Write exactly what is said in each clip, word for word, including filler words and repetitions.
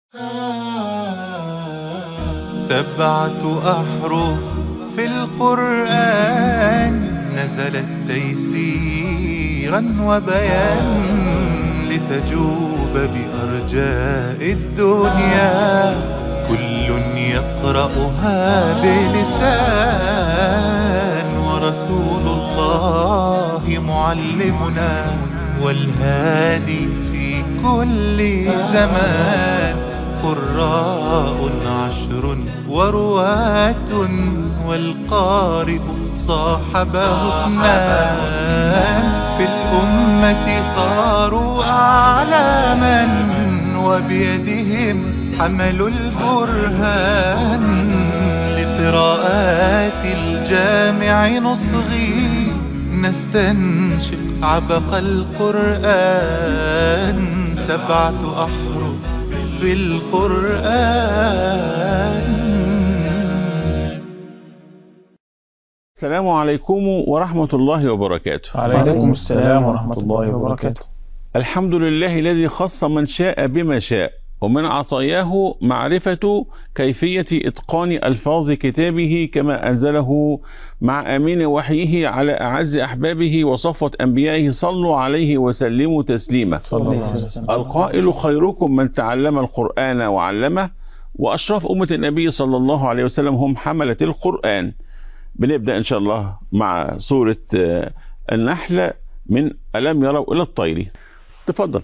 سبعة أحرف في القرآن نزلت تيسيرا وبيان لتجوب بأرجاء الدنيا كل يقرأها بلسان ورسول الله معلمنا والهادي في كل زمان قراء عشر ورواة والقارئ صاحبه اثنان في الأمة صاروا أعلاما وبيدهم حملوا البرهان لقراءات الجامع نصغي نستنشق عبق القرآن سبعة أحرف في القرآن. السلام عليكم ورحمة الله وبركاته. وعليكم السلام ورحمة الله وبركاته. الحمد لله الذي خص من شاء بما شاء ومن عطاياه معرفة كيفية إتقان ألفاظ كتابه كما أنزله مع أمين وحيه على أعز أحبابه وصفوة أنبيائه صلوا عليه وسلموا تسليما. القائل خيركم من تعلم القرآن وعلمه وأشرف أمة النبي صلى الله عليه وسلم هم حملة القرآن. بنبدأ إن شاء الله مع سورة النحل من ألم يروا إلى الطير. تفضل.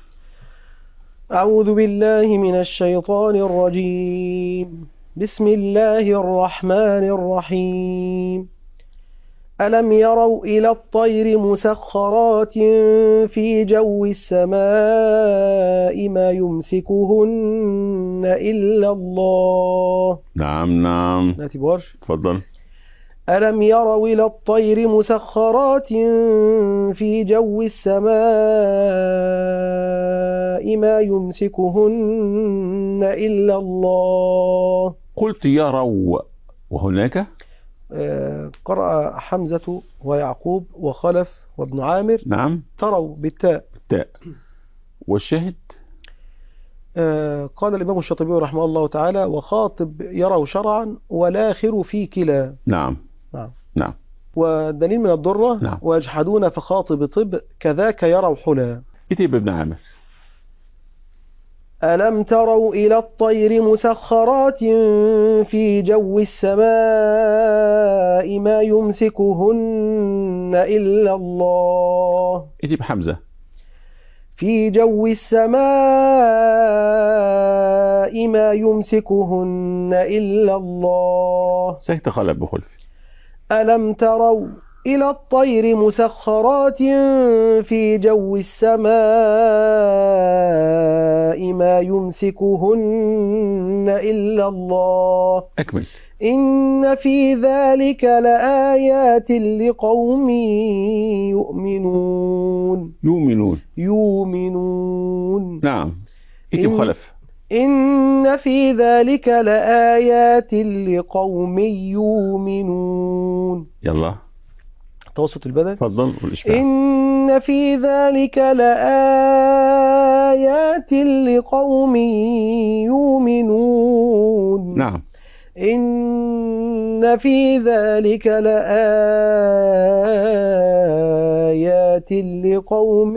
أعوذ بالله من الشيطان الرجيم. بسم الله الرحمن الرحيم. ألم يروا إلى الطير مسخرات في جو السماء ما يمسكهن إلا الله. نعم نعم. ناتي بورش. تفضل. ألم يروا إلى الطير مسخرات في جو السماء ما يمسكهن إلا الله. قلت يروا وهناك آه قرأ حمزة ويعقوب وخلف وابن عامر. نعم. تروا بالتاء. بالتاء. والشاهد آه قال الإمام الشاطبي رحمه الله تعالى وخاطب يروا شرعا والآخر في كلا. نعم نعم نعم. والدليل من الضرة. نعم. ويجحدون فخاطب طب كذاك يروا حلا. كتب ابن عامر. ألم تروا إلى الطير مسخرات في جو السماء ما يمسكهن إلا الله. كتب حمزة. في جو السماء ما يمسكهن إلا الله. سكت خلف بخلف. ألم تروا إلى الطير مسخرات في جو السماء ما يمسكهن إلا الله. أكمل. إن في ذلك لآيات لقوم يؤمنون. يؤمنون. يؤمنون. نعم. كتب خلف. إن في ذلك لآيات لقوم يؤمنون. يلا توسط البدن. تفضل والإشباع. إن في ذلك لآيات لقوم يؤمنون. نعم. إن في ذلك لآيات لقوم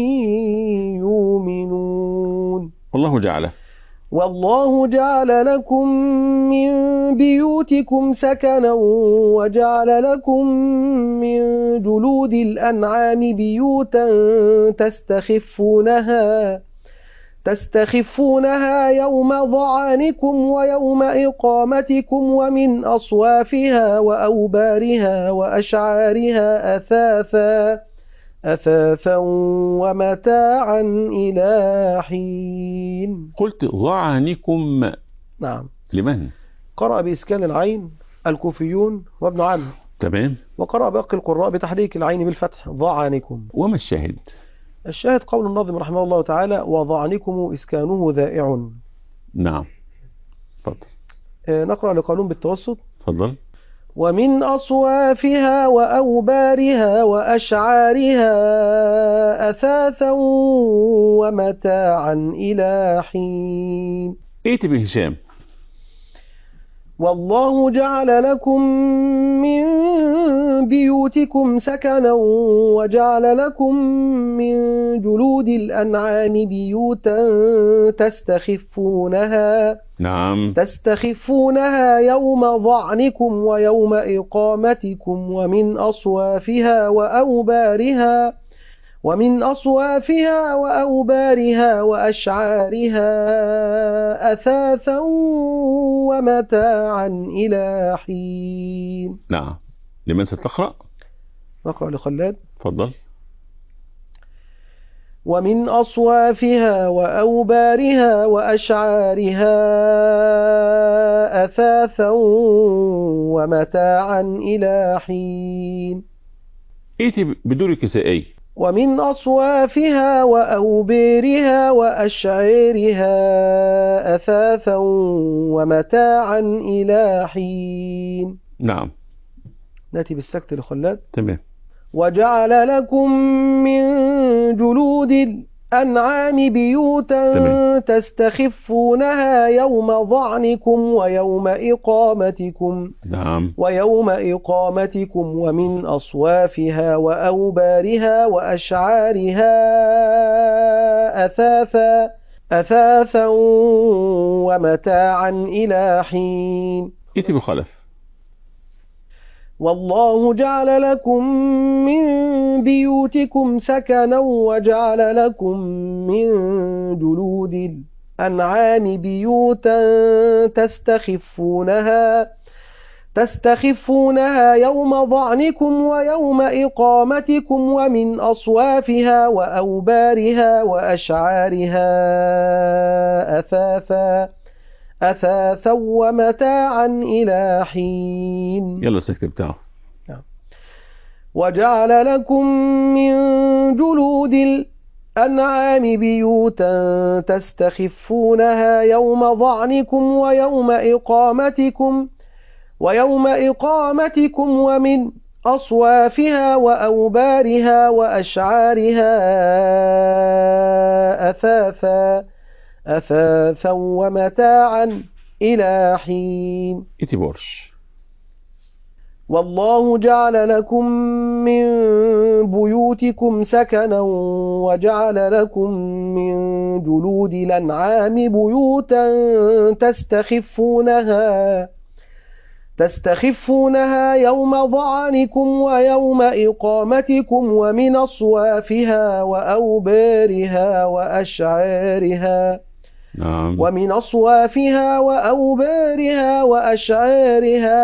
يؤمنون. والله جعله. والله جعل لكم من بيوتكم سكنا وجعل لكم من جلود الأنعام بيوتا تستخفونها تستخفونها يوم ظعنكم ويوم إقامتكم ومن أصوافها وأوبارها وأشعارها أثاثا أثاثا ومتاعا إلى حين. قلت ظعنكم. نعم. لمن؟ قرأ بإسكان العين الكوفيون وابن عامر. تمام. وقرأ باقي القراء بتحريك العين بالفتح ظعنكم. وما الشاهد؟ الشاهد قول الناظم رحمه الله تعالى وظعنكم إسكانه ذائع. نعم. تفضل. آه نقرأ لقانون بالتوسط. تفضل. ومن أصوافها وأوبارها وأشعارها أثاثا ومتاعا إلى حين. ائت بهشام. والله جعل لكم من بيوتكم سكنا وجعل لكم من جلود الأنعام بيوتا تستخفونها نعم. تستخفونها يوم ظعنكم ويوم إقامتكم ومن أصوافها وأوبارها ومن أصوافها وأوبارها وأشعارها أثاثا ومتاعا إلى حين. نعم. لمن ستقرأ؟ نقرأ لخلاد. تفضل. ومن أصوافها وأوبارها وأشعارها أثاثا ومتاعا إلى حين. ائت بدون كسائي. ومن أصوافها وأوبارها وأشعارها أثاثا ومتاعا إلى حين. نعم. نأتي بالسكت لخلاد. تمام. وجعل لكم من جلود الأنعام بيوتا تمام. تستخفونها يوم ظعنكم ويوم إقامتكم نعم. ويوم إقامتكم ومن أصوافها وأوبارها وأشعارها أثاثا أثاثا ومتاعا إلى حين. ائت بخلف. والله جعل لكم من بيوتكم سكنا وجعل لكم من جلود الأنعام بيوتا تستخفونها تستخفونها يوم ظعنكم ويوم إقامتكم ومن أصوافها وأوبارها وأشعارها أثاثا أثاثا ومتاعا إلى حين. يلا السكت بتاعه. وجعل لكم من جلود الأنعام بيوتا تستخفونها يوم ظعنكم ويوم إقامتكم ويوم إقامتكم ومن أصوافها وأوبارها وأشعارها أثاثا أثاثا ومتاعا إلى حين. ائت بورش. والله جعل لكم من بيوتكم سكنا وجعل لكم من جلود الأنعام بيوتا تستخفونها تستخفونها يوم ظعنكم ويوم إقامتكم ومن أصوافها وأوبارها وأشعارها نعم. ومن أصوافها وأوبارها وأشعارها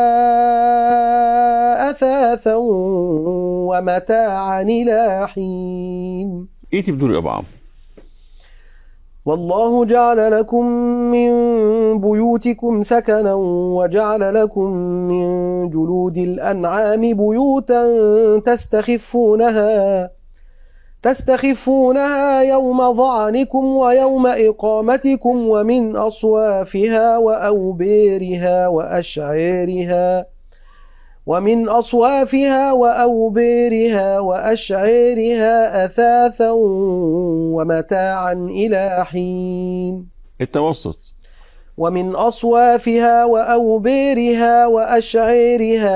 أثاثا ومتاعا إلى حين. ائت بدون أبعام. والله جعل لكم من بيوتكم سكنا وجعل لكم من جلود الأنعام بيوتا تستخفونها تستخفونها يوم ظعنكم ويوم إقامتكم ومن أصوافها وأوبارها وأشعارها ومن أصوافها وأوبارها وأشعارها أثاثا ومتاعا إلى حين. التوسط. ومن أصوافها وأوبارها وأشعارها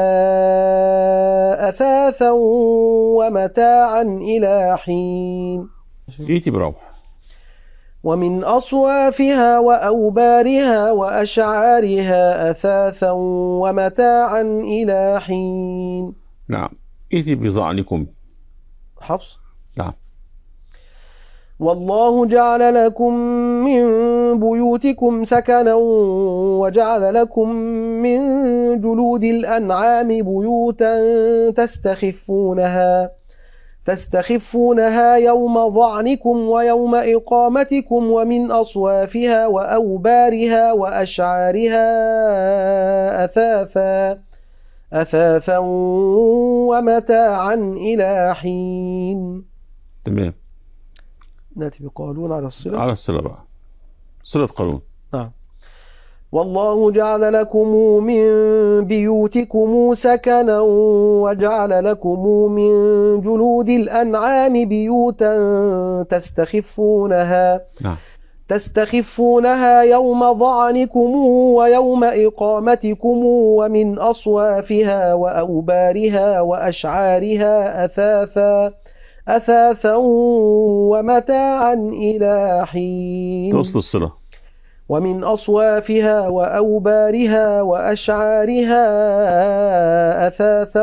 أثاثا ومتاعا إلى حين. ائت بروح. ومن أصوافها وأوبارها وأشعارها أثاثا ومتاعا إلى حين. نعم. ائت بظعنكم. حفص. نعم. والله جعل لكم من بيوتكم سكنا وجعل لكم من جلود الأنعام بيوتا تستخفونها تستخفونها يوم ظعنكم ويوم إقامتكم ومن أصوافها وأوبارها وأشعارها أثاثا أثاثا ومتاعا إلى حين. تمام. نأتي بقالون على الصلة. على الصلة بقى. صلة قانون. نعم. والله جعل لكم من بيوتكم سكنا وجعل لكم من جلود الأنعام بيوتا تستخفونها نعم. تستخفونها يوم ظعنكم ويوم إقامتكم ومن أصوافها وأوبارها وأشعارها أثاثا أثاثا ومتاعا إلى حين. توصل الصلة. ومن أصوافها وأوبارها وأشعارها أثاثا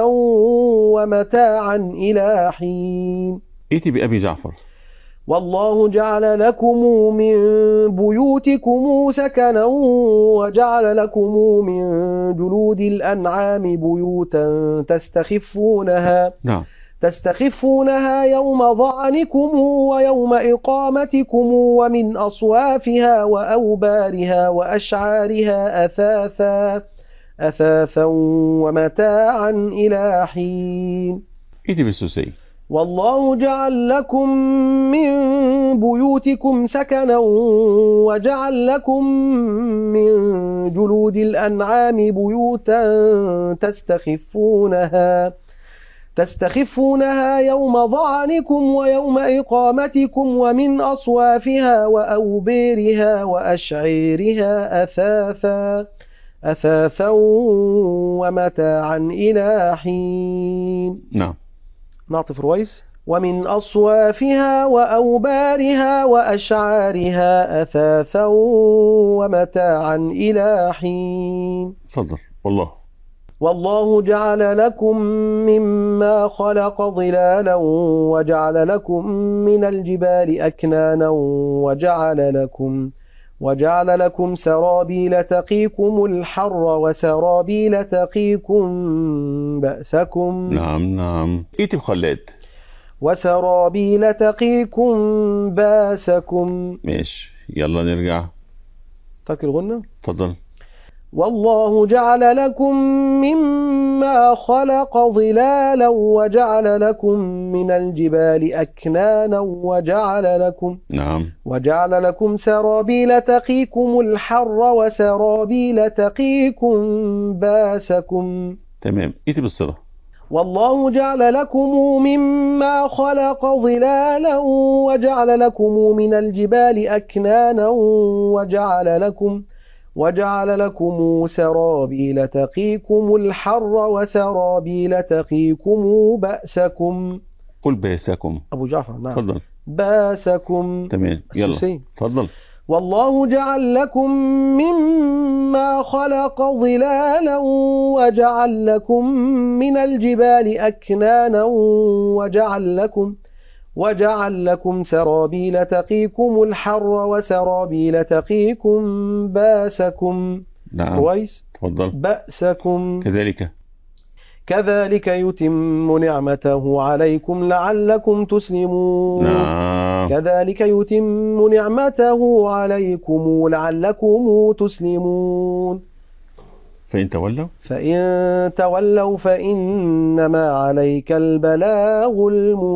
ومتاعا إلى حين. ائت بأبي جعفر. والله جعل لكم من بيوتكم سكنا وجعل لكم من جلود الأنعام بيوتا تستخفونها نعم. تستخفونها يوم ظعنكم ويوم إقامتكم ومن أصوافها وأوبارها وأشعارها أثاثا أثاثا ومتاعا إلى حين. ائت بالسوسي. والله جعل لكم من بيوتكم سكنا وجعل لكم من جلود الأنعام بيوتا تستخفونها تستخفونها يوم ظعنكم ويوم إقامتكم ومن أصوافها وأوبارها وأشعيرها أثاثا أثاثا ومتاعا إلى حين. نعم. نعطف رويس. ومن أصوافها وأوبارها وأشعارها أثاثا ومتاعا إلى حين. تفضل. والله. والله جعل لكم مما خلق ظلالا وجعل لكم من الجبال أكنانا وجعل لكم وجعل لكم سرابيل تقيكم الحر وسرابيل تقيكم بأسكم. نعم نعم. ائت بخلاد. وسرابيل تقيكم باسكم. ماشي. يلا نرجع. فاكر الغنة؟ تفضل. والله جعل لكم مما خلق ظلالا وجعل لكم من الجبال أكنانا وجعل لكم نعم. وجعل لكم سرابيل تقيكم الحر وسرابيل تقيكم باسكم. تمام. ائت بالصلة. والله جعل لكم مما خلق ظلالا وجعل لكم من الجبال أكنانا وجعل لكم وجعل لكم سرابيل تقيكم الحر وسرابيل تقيكم بأسكم. قل باسكم. أبو جعفر. نعم. تفضل. باسكم. تمام. يلا. تفضل. والله جعل لكم مما خلق ظلالا وجعل لكم من الجبال أكنانا وجعل لكم وجعل لكم سرابيل تقيكم الحر وسرابيل تقيكم باسكم. نعم. رويس. تفضل. بأسكم. كذلك كذلك يتم نعمته عليكم لعلكم تسلمون. نعم. كذلك يتم نعمته عليكم لعلكم تسلمون. فإن تولوا فإن تولوا فإنما عليك البلاغ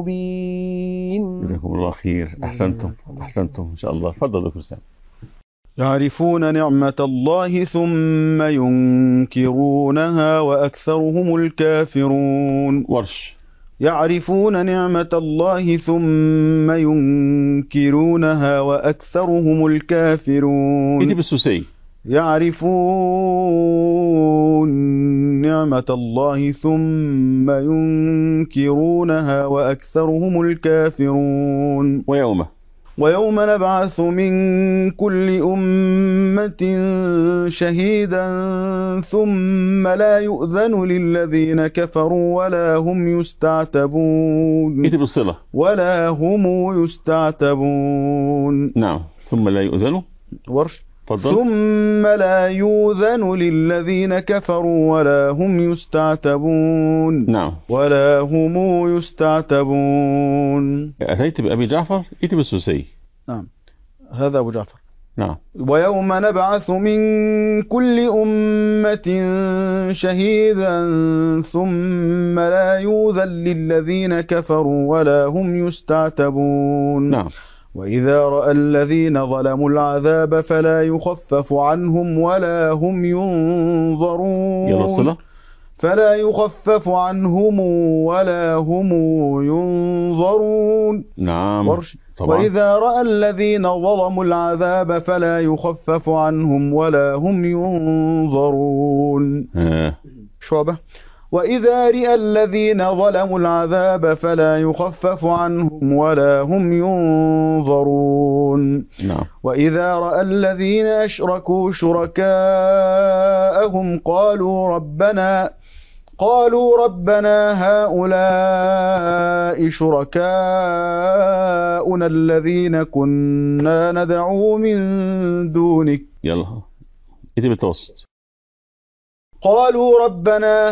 المبين. جزاكم الله خير. أحسنتم أحسنتم إن شاء الله. تفضل دكتور سامي. يعرفون نعمة الله ثم ينكرونها وأكثرهم الكافرون. ورش. يعرفون نعمة الله ثم ينكرونها وأكثرهم الكافرون. إيدي بالسوسي. يعرفون نعمة الله ثم ينكرونها وأكثرهم الكافرون. ويوم ويوم نبعث من كل أمة شهيدا ثم لا يؤذن للذين كفروا ولا هم يستعتبون. إيدي بالصلة. ولا هم يستعتبون. نعم. ثم لا يؤذن. ورش. فضل. ثم لا يؤذن للذين كفروا ولا هم يستعتبون. نعم. ولا هم يستعتبون. أتيت بأبي جعفر. إيدي بالسوسي. نعم. هذا أبو جعفر. نعم. ويوم نبعث من كل أمة شهيدا ثم لا يؤذن للذين كفروا ولا هم يستعتبون. نعم. وإذا رأى الذين ظلموا العذاب فلا يخفف عنهم ولا هم ينظرون. يلا الصلة. فلا يخفف عنهم ولا هم ينظرون. نعم ورش. طبعا. وإذا رأى الذين ظلموا العذاب فلا يخفف عنهم ولا هم ينظرون. آه. شعبة. وإذا رأى الذين ظلموا العذاب فلا يخفف عنهم ولا هم ينظرون. نعم. وإذا رأى الذين أشركوا شركاءهم قالوا ربنا قالوا ربنا هؤلاء شركاؤنا الذين كنا ندعو من دونك. يلا اكتب التوسط. قالوا ربنا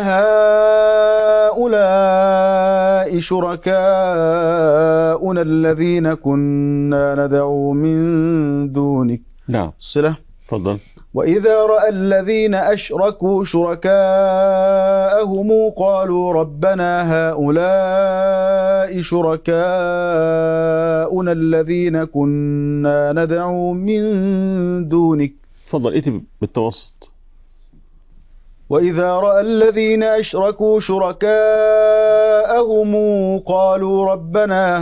هؤلاء شركاؤنا الذين كنا ندعو من دونك. نعم. صلة. تفضل. وإذا رأى الذين أشركوا شركاءهم قالوا ربنا هؤلاء شركاؤنا الذين كنا ندعو من دونك. تفضل اكتب بالتوسط. وإذا رأى الذين أشركوا شركاءهم قالوا ربنا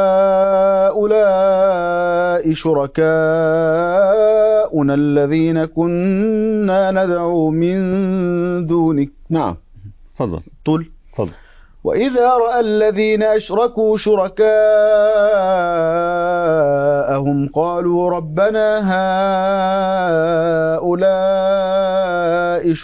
هؤلاء شركاؤنا الذين كنا ندعو من دونك. نعم. تفضل. طل. تفضل. وإذا رأى الذين أشركوا شركاءهم قالوا ربنا هؤلاء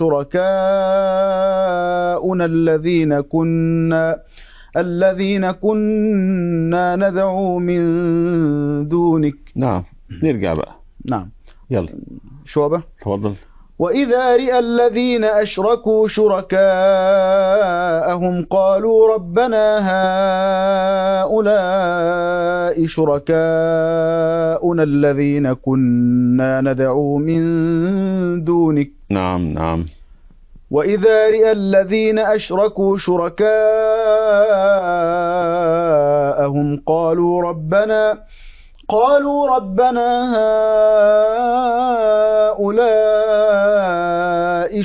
شركاؤنا الذين كنا الذين كنا ندعو من دونك. نعم. نرجع بقى. نعم. يلا. شعبة. تفضل. وإذا رأى الذين أشركوا شركاءهم قالوا ربنا هؤلاء شركاؤنا الذين كنا ندعو من دونك. نعم. نعم. وإذا رأى الذين أشركوا شركاءهم قالوا ربنا قالوا ربنا هؤلاء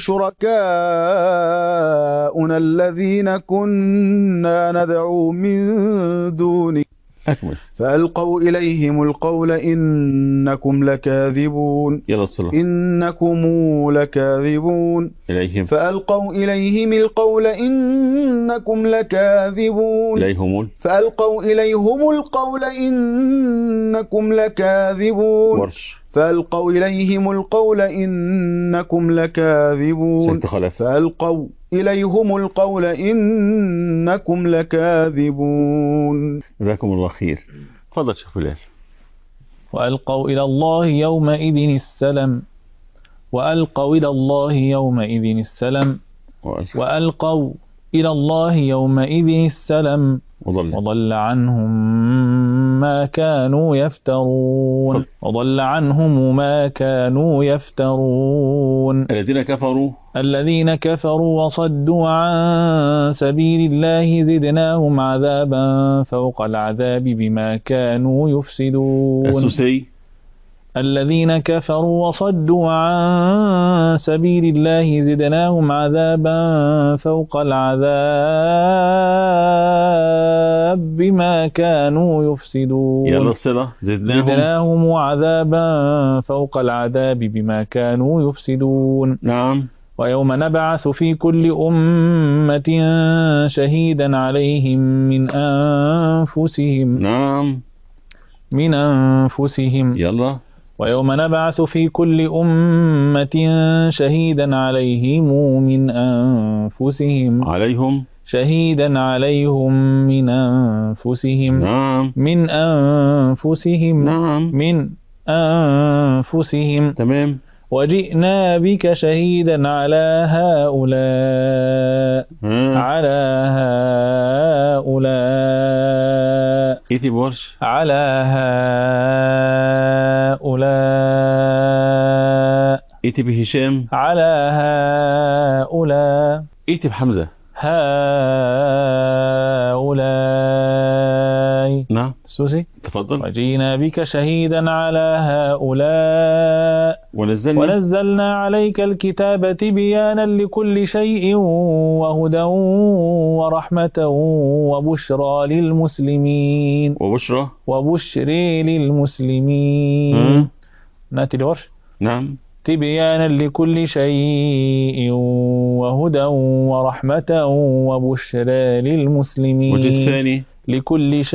شركاؤنا الذين كنا ندعو من دونك. أكمل. فألقوا إليهم القول إنكم لكاذبون. يلا الصلاة. إنكم لكاذبون. إليهم. فألقوا إليهم القول إنكم لكاذبون. إليهم. فألقوا إليهم القول إنكم لكاذبون. ورش. فألقوا إليهم القول إنكم لكاذبون. ست خلف. فألقوا إليهم القول إنكم لكاذبون. جزاكم الله خير. تفضل شيخ فلان. وألقوا إلى الله يومئذ السلم وألقوا إلى الله يومئذ السلم وألقوا إلى الله يومئذ السلم وضل, وضل عنهم ما كانوا يفترون. وضل عنهم ما كانوا يفترون. الذين كفروا الذين كفروا وصدوا عن سبيل الله زدناهم عذابا فوق العذاب بما كانوا يفسدون. السوسي. الذين كفروا وصدوا عن سبيل الله زدناهم عذابا فوق العذاب بما كانوا يفسدون. يلا الصلة. زدناهم. زدناهم عذابا فوق العذاب بما كانوا يفسدون. نعم. ويوم نبعث في كل أمة شهيدا عليهم من أنفسهم. نعم. من أنفسهم. يلا. ويوم نبعث في كل أمة شهيدا عليهم من أنفسهم. عليهم. شهيدا عليهم من أنفسهم. نعم. من أنفسهم. نعم. من أنفسهم. تمام. وجئنا بك شهيدا على هؤلاء. ها. على هؤلاء. إيتي بورش. على هؤلاء. إيتي بهشام. على هؤلاء. إيتي بحمزة. هؤلاء. نعم. سوسي. تفضل. وجينا بك شهيدا على هؤلاء ونزلنا ونزلنا عليك الكتاب تبيانا لكل شيء وهدى ورحمة وبشرى للمسلمين وبشرى وبشري للمسلمين. مم. نأتي لورش. نعم. تبيانا لكل شيء وهدى ورحمة وبشرى للمسلمين. وجه الثاني لكل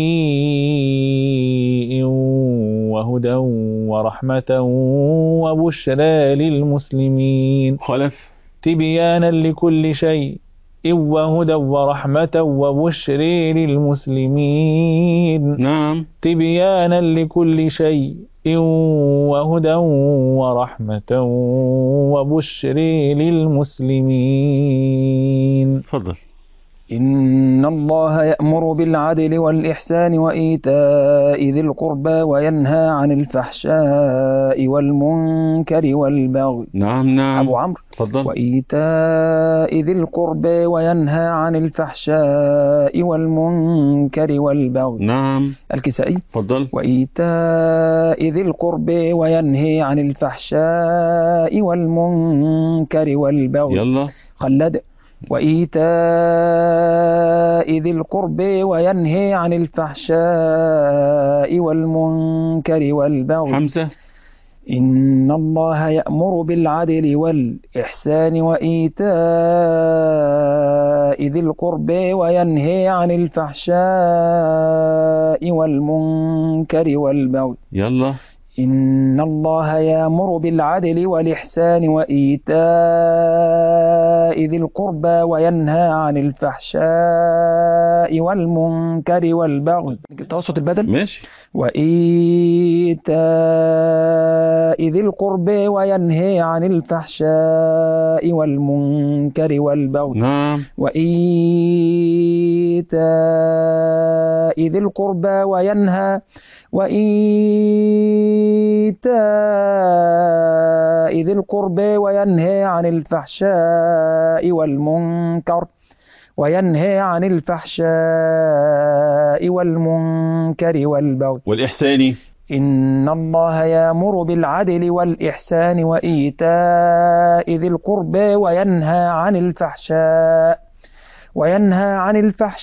شيء وهدى ورحمة وبشرى للمسلمين. خلف تبيانا لكل شيء وهدى ورحمة وبشرى للمسلمين. نعم. تبيانا لكل شيء وهدى ورحمة وبشرى للمسلمين. تفضل. إن الله يأمر بالعدل والإحسان وإيتاء ذي القربى وينهى عن الفحشاء والمنكر والبغي. نعم نعم. أبو عمرو. تفضل. وإيتاء ذي القربى وينهى عن الفحشاء والمنكر والبغي. نعم. الكسائي. تفضل. وإيتاء ذي القربى وينهى عن الفحشاء والمنكر والبغي. يلا. خلد. وإيتاء ذي القربى وينهى عن الفحشاء والمنكر والبغي. حمزة. إن الله يأمر بالعدل والإحسان وإيتاء ذي القربى وينهى عن الفحشاء والمنكر والبغي. يلا. إن الله يأمر بالعدل والإحسان وإيتاء ذي القربى وينهى عن الفحشاء والمنكر والبغي. توسط البدل. ماشي. وإيتاء ذي القربى وينهى عن الفحشاء والمنكر والبغي. نعم. وإيتاء ذي القربى وينهى وإيتاء ذي القربى وينهى عن الفحشاء والمنكر وينهى عن الفحشاء والمنكر والبغي. والإحسان. إن الله يأمر بالعدل والإحسان وإيتاء ذي القربى وينهى عن الفحشاء وينهى عن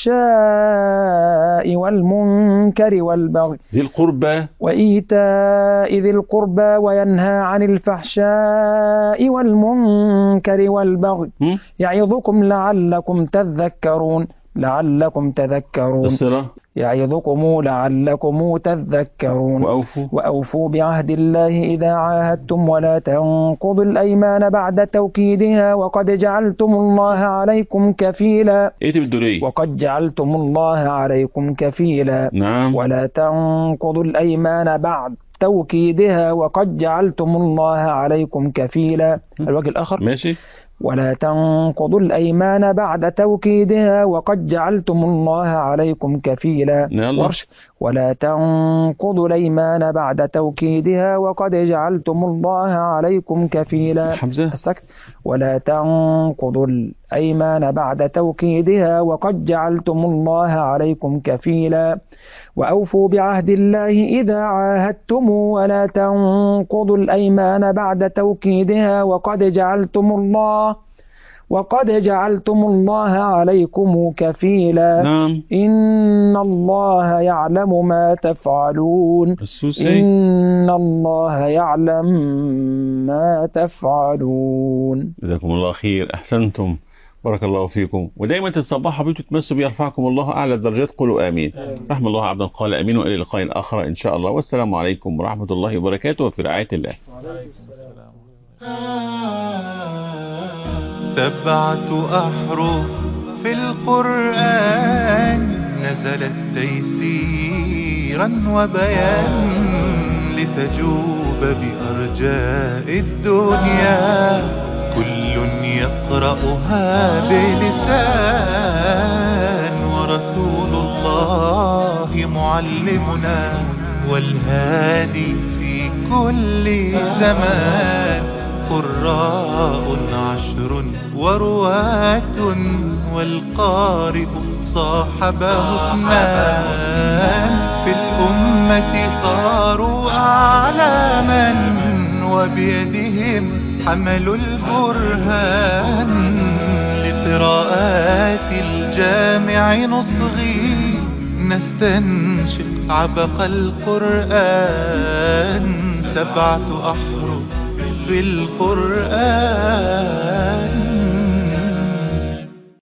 الفحشاء والمنكر والبغي. ذي القربى. وإيتاء ذي القربى وينهى عن الفحشاء والمنكر والبغي. م? يعظكم لعلكم تذكرون. لعلكم تذكرون. الصلة. يعظكم لعلكم تذكرون. وأوفوا. وأوفوا بعهد الله إذا عاهدتم ولا تنقضوا الأيمان بعد توكيدها وقد جعلتم الله عليكم كفيلا. إيه تبدلي؟ وقد جعلتم الله عليكم كفيلا. نعم. ولا تنقضوا الأيمان بعد توكيدها وقد جعلتم الله عليكم كفيلا. الوجه الآخر. ماشي. ولا تنقضوا الأيمان بعد توكيدها وقد جعلتم الله عليكم كفيلا. ورش. ولا تنقضوا الأيمان بعد توكيدها وقد جعلتم الله عليكم كفيلا. حمزة. السكت. ولا تنقضوا الأيمان بعد توكيدها وقد جعلتم الله عليكم كفيلا. وأوفوا بعهد الله إذا عاهدتم ولا تنقضوا الأيمان بعد توكيدها وقد جعلتم الله وقد جعلتم الله عليكم كفيلا. نعم. إن الله يعلم ما تفعلون. السوسي. إن الله يعلم ما تفعلون. جزاكم الله خير. أحسنتم. بارك الله فيكم. ودائما تتصبحوا بيه تتمسوا بيرفعكم الله أعلى الدرجات. قولوا آمين. رحم الله عبدا قال آمين. وإلى اللقاء آخر إن شاء الله. والسلام عليكم ورحمة الله وبركاته وفي رعاية الله. سبعة أحرف في القرآن نزلت تيسيرا وبيان لتجوب بأرجاء الدنيا كل يقرأها بلسان ورسول الله معلمنا والهادي في كل زمان قراء عشر ورواة والقارئ صاحبه اثنان في الأمة صاروا أعلاما وبيدهم حملوا البرهان لقراءات الجامع نصغي نستنشق عبق القرآن سبعة أحرف في القرآن